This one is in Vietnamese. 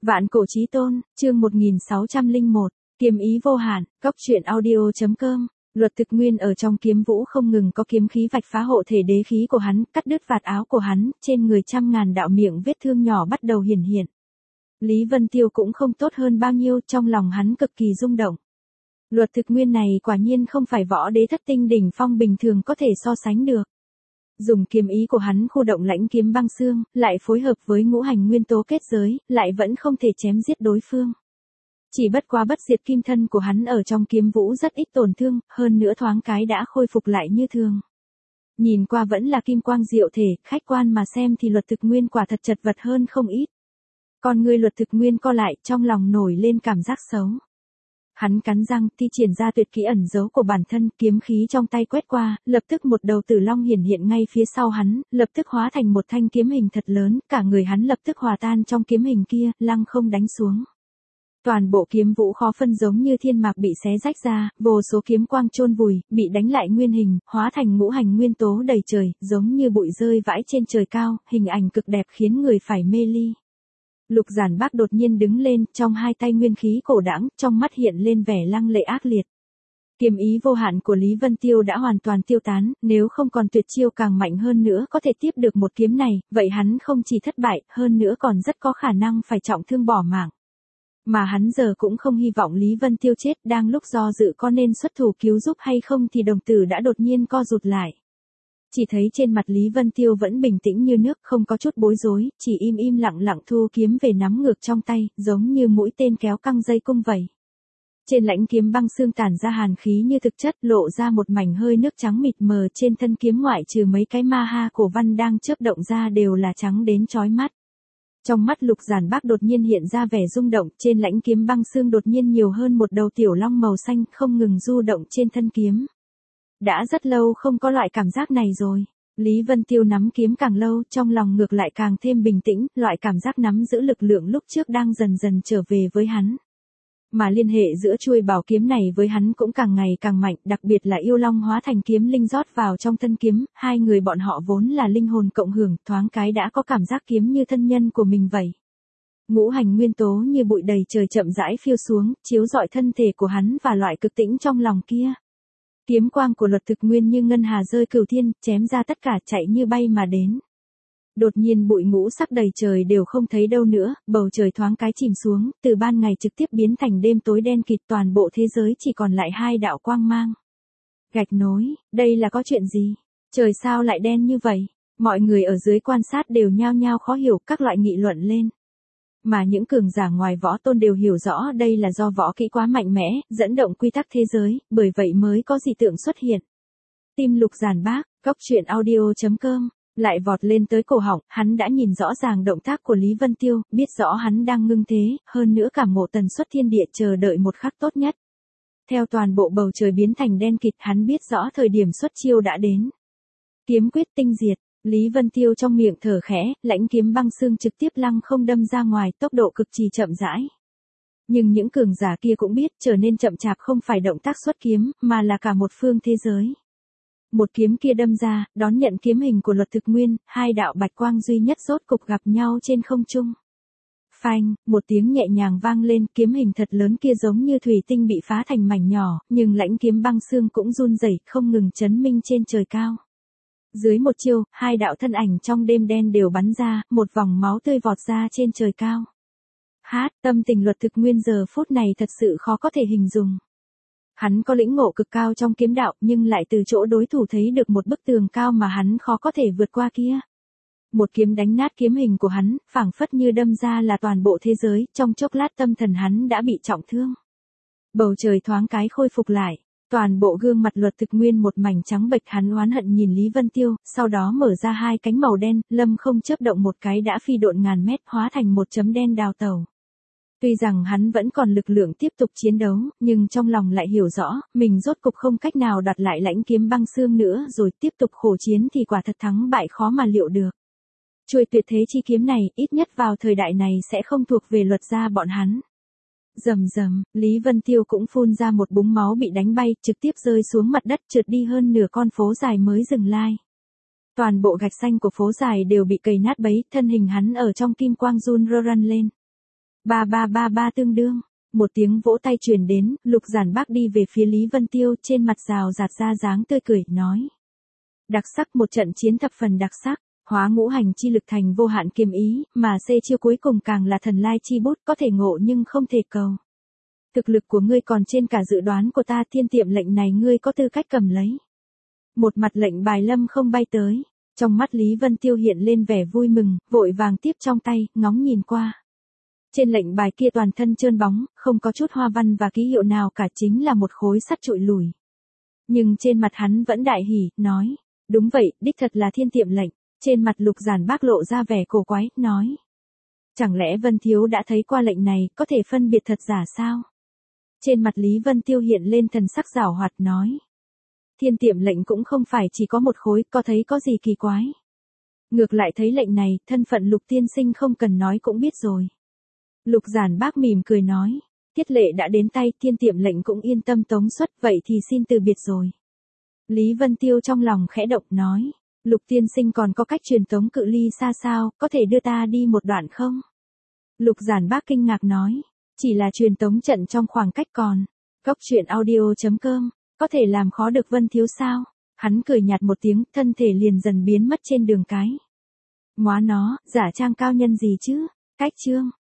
Vạn cổ chí tôn, chương 1601, kiếm ý vô hạn, góc truyện audio.com. Luật thực nguyên ở trong kiếm vũ không ngừng có kiếm khí vạch phá hộ thể đế khí của hắn, cắt đứt vạt áo của hắn, trên người trăm ngàn đạo miệng vết thương nhỏ bắt đầu hiển hiện. Lý Vân Tiêu cũng không tốt hơn bao nhiêu, trong lòng hắn cực kỳ rung động. Luật thực nguyên này quả nhiên không phải võ đế thất tinh đỉnh phong bình thường có thể so sánh được. Dùng kiếm ý của hắn khu động lãnh kiếm băng xương, lại phối hợp với ngũ hành nguyên tố kết giới, lại vẫn không thể chém giết đối phương. Chỉ bất quá bất diệt kim thân của hắn ở trong kiếm vũ rất ít tổn thương, hơn nữa thoáng cái đã khôi phục lại như thường. Nhìn qua vẫn là kim quang diệu thể, khách quan mà xem thì luật thực nguyên quả thật chật vật hơn không ít. Còn người luật thực nguyên co lại, trong lòng nổi lên cảm giác xấu. Hắn cắn răng, thi triển ra tuyệt kỹ ẩn giấu của bản thân, kiếm khí trong tay quét qua, lập tức một đầu tử long hiển hiện ngay phía sau hắn, lập tức hóa thành một thanh kiếm hình thật lớn, cả người hắn lập tức hòa tan trong kiếm hình kia, lăng không đánh xuống. Toàn bộ kiếm vũ khó phân giống như thiên mạc bị xé rách ra, vô số kiếm quang chôn vùi, bị đánh lại nguyên hình, hóa thành ngũ hành nguyên tố đầy trời, giống như bụi rơi vãi trên trời cao, hình ảnh cực đẹp khiến người phải mê ly. Lục Giản Bác đột nhiên đứng lên, trong hai tay nguyên khí cổ đãng, trong mắt hiện lên vẻ lăng lệ ác liệt. Kiếm ý vô hạn của Lý Vân Tiêu đã hoàn toàn tiêu tán, nếu không còn tuyệt chiêu càng mạnh hơn nữa có thể tiếp được một kiếm này, vậy hắn không chỉ thất bại, hơn nữa còn rất có khả năng phải trọng thương bỏ mạng. Mà hắn giờ cũng không hy vọng Lý Vân Tiêu chết, đang lúc do dự có nên xuất thủ cứu giúp hay không thì đồng tử đã đột nhiên co rụt lại. Chỉ thấy trên mặt Lý Vân Tiêu vẫn bình tĩnh như nước, không có chút bối rối, chỉ im lặng lặng thu kiếm về nắm ngược trong tay, giống như mũi tên kéo căng dây cung vậy. Trên lãnh kiếm băng xương tản ra hàn khí như thực chất, lộ ra một mảnh hơi nước trắng mịt mờ, trên thân kiếm ngoại trừ mấy cái ma ha cổ văn đang chớp động ra đều là trắng đến chói mắt. Trong mắt Lục Giản Bác đột nhiên hiện ra vẻ rung động, trên lãnh kiếm băng xương đột nhiên nhiều hơn một đầu tiểu long màu xanh không ngừng du động trên thân kiếm. Đã rất lâu không có loại cảm giác này rồi. Lý Vân Tiêu nắm kiếm càng lâu, trong lòng ngược lại càng thêm bình tĩnh, loại cảm giác nắm giữ lực lượng lúc trước đang dần dần trở về với hắn. Mà liên hệ giữa chuôi bảo kiếm này với hắn cũng càng ngày càng mạnh, đặc biệt là yêu long hóa thành kiếm linh rót vào trong thân kiếm, hai người bọn họ vốn là linh hồn cộng hưởng, thoáng cái đã có cảm giác kiếm như thân nhân của mình vậy. Ngũ hành nguyên tố như bụi đầy trời chậm rãi phiêu xuống, chiếu rọi thân thể của hắn và loại cực tĩnh trong lòng kia. Kiếm quang của luật thực nguyên như ngân hà rơi cửu thiên, chém ra tất cả chạy như bay mà đến. Đột nhiên bụi ngũ sắc đầy trời đều không thấy đâu nữa, bầu trời thoáng cái chìm xuống, từ ban ngày trực tiếp biến thành đêm tối đen kịt, toàn bộ thế giới chỉ còn lại hai đạo quang mang. Gạch nối, đây là có chuyện gì? Trời sao lại đen như vậy? Mọi người ở dưới quan sát đều nhao nhao khó hiểu, các loại nghị luận lên. Mà những cường giả ngoài võ tôn đều hiểu rõ đây là do võ kỹ quá mạnh mẽ, dẫn động quy tắc thế giới, bởi vậy mới có dị tượng xuất hiện. Tim Lục Giản Bác, góc truyện audio.com, lại vọt lên tới cổ họng, hắn đã nhìn rõ ràng động tác của Lý Vân Tiêu, biết rõ hắn đang ngưng thế, hơn nữa cảm ngộ tần suất thiên địa chờ đợi một khắc tốt nhất. Theo toàn bộ bầu trời biến thành đen kịt, hắn biết rõ thời điểm xuất chiêu đã đến. Kiếm quyết tinh diệt. Lý Vân Tiêu trong miệng thở khẽ, lãnh kiếm băng xương trực tiếp lăng không đâm ra ngoài, tốc độ cực kỳ chậm rãi. Nhưng những cường giả kia cũng biết trở nên chậm chạp không phải động tác xuất kiếm, mà là cả một phương thế giới. Một kiếm kia đâm ra, đón nhận kiếm hình của luật thực nguyên, hai đạo bạch quang duy nhất rốt cục gặp nhau trên không trung. Phanh, một tiếng nhẹ nhàng vang lên, kiếm hình thật lớn kia giống như thủy tinh bị phá thành mảnh nhỏ, nhưng lãnh kiếm băng xương cũng run rẩy, không ngừng chấn minh trên trời cao. Dưới một chiêu, hai đạo thân ảnh trong đêm đen đều bắn ra, một vòng máu tươi vọt ra trên trời cao. Tâm tình luật thực nguyên giờ phút này thật sự khó có thể hình dung. Hắn có lĩnh ngộ cực cao trong kiếm đạo, nhưng lại từ chỗ đối thủ thấy được một bức tường cao mà hắn khó có thể vượt qua kia. Một kiếm đánh nát kiếm hình của hắn, phảng phất như đâm ra là toàn bộ thế giới, trong chốc lát tâm thần hắn đã bị trọng thương. Bầu trời thoáng cái khôi phục lại. Toàn bộ gương mặt luật thực nguyên một mảnh trắng bệch, hắn oán hận nhìn Lý Vân Tiêu, sau đó mở ra hai cánh màu đen, lâm không chớp động một cái đã phi độn ngàn mét, hóa thành một chấm đen đào tẩu. Tuy rằng hắn vẫn còn lực lượng tiếp tục chiến đấu, nhưng trong lòng lại hiểu rõ, mình rốt cục không cách nào đặt lại lãnh kiếm băng xương nữa, rồi tiếp tục khổ chiến thì quả thật thắng bại khó mà liệu được. Chuôi tuyệt thế chi kiếm này, ít nhất vào thời đại này sẽ không thuộc về luật gia bọn hắn. Rầm rầm, Lý Vân Tiêu cũng phun ra một búng máu bị đánh bay, trực tiếp rơi xuống mặt đất, trượt đi hơn nửa con phố dài mới dừng lại. Toàn bộ gạch xanh của phố dài đều bị cày nát bấy, thân hình hắn ở trong kim quang run run lên. 3 tương đương. Một tiếng vỗ tay truyền đến, Lục Giản Bác đi về phía Lý Vân Tiêu, trên mặt rào rạt ra dáng tươi cười, nói. Đặc sắc, một trận chiến thập phần đặc sắc, hóa ngũ hành chi lực thành vô hạn kiếm ý, mà C chiêu cuối cùng càng là thần lai chi bút, có thể ngộ nhưng không thể cầu. Thực lực của ngươi còn trên cả dự đoán của ta, thiên tiệm lệnh này ngươi có tư cách cầm lấy. Một mặt lệnh bài lâm không bay tới, trong mắt Lý Vân Tiêu hiện lên vẻ vui mừng, vội vàng tiếp trong tay, ngóng nhìn qua. Trên lệnh bài kia toàn thân trơn bóng, không có chút hoa văn và ký hiệu nào cả, chính là một khối sắt trụi lủi. Nhưng trên mặt hắn vẫn đại hỉ, nói, đúng vậy, đích thật là thiên tiệm lệnh. Trên mặt Lục Giản Bác lộ ra vẻ cổ quái, nói. Chẳng lẽ Vân Thiếu đã thấy qua lệnh này, có thể phân biệt thật giả sao? Trên mặt Lý Vân Tiêu hiện lên thần sắc giảo hoạt, nói. Thiên tiệm lệnh cũng không phải chỉ có một khối, có thấy có gì kỳ quái. Ngược lại thấy lệnh này, thân phận Lục tiên sinh không cần nói cũng biết rồi. Lục Giản Bác mỉm cười nói, tiết lệ đã đến tay, thiên tiệm lệnh cũng yên tâm tống xuất, vậy thì xin từ biệt rồi. Lý Vân Tiêu trong lòng khẽ động, nói, Lục tiên sinh còn có cách truyền tống cự ly xa sao, có thể đưa ta đi một đoạn không? Lục Giản Bác kinh ngạc nói, chỉ là truyền tống trận trong khoảng cách còn. Góc truyện audio.com, có thể làm khó được Vân Thiếu sao? Hắn cười nhạt một tiếng, thân thể liền dần biến mất trên đường cái. Móa nó, giả trang cao nhân gì chứ? Cách chương.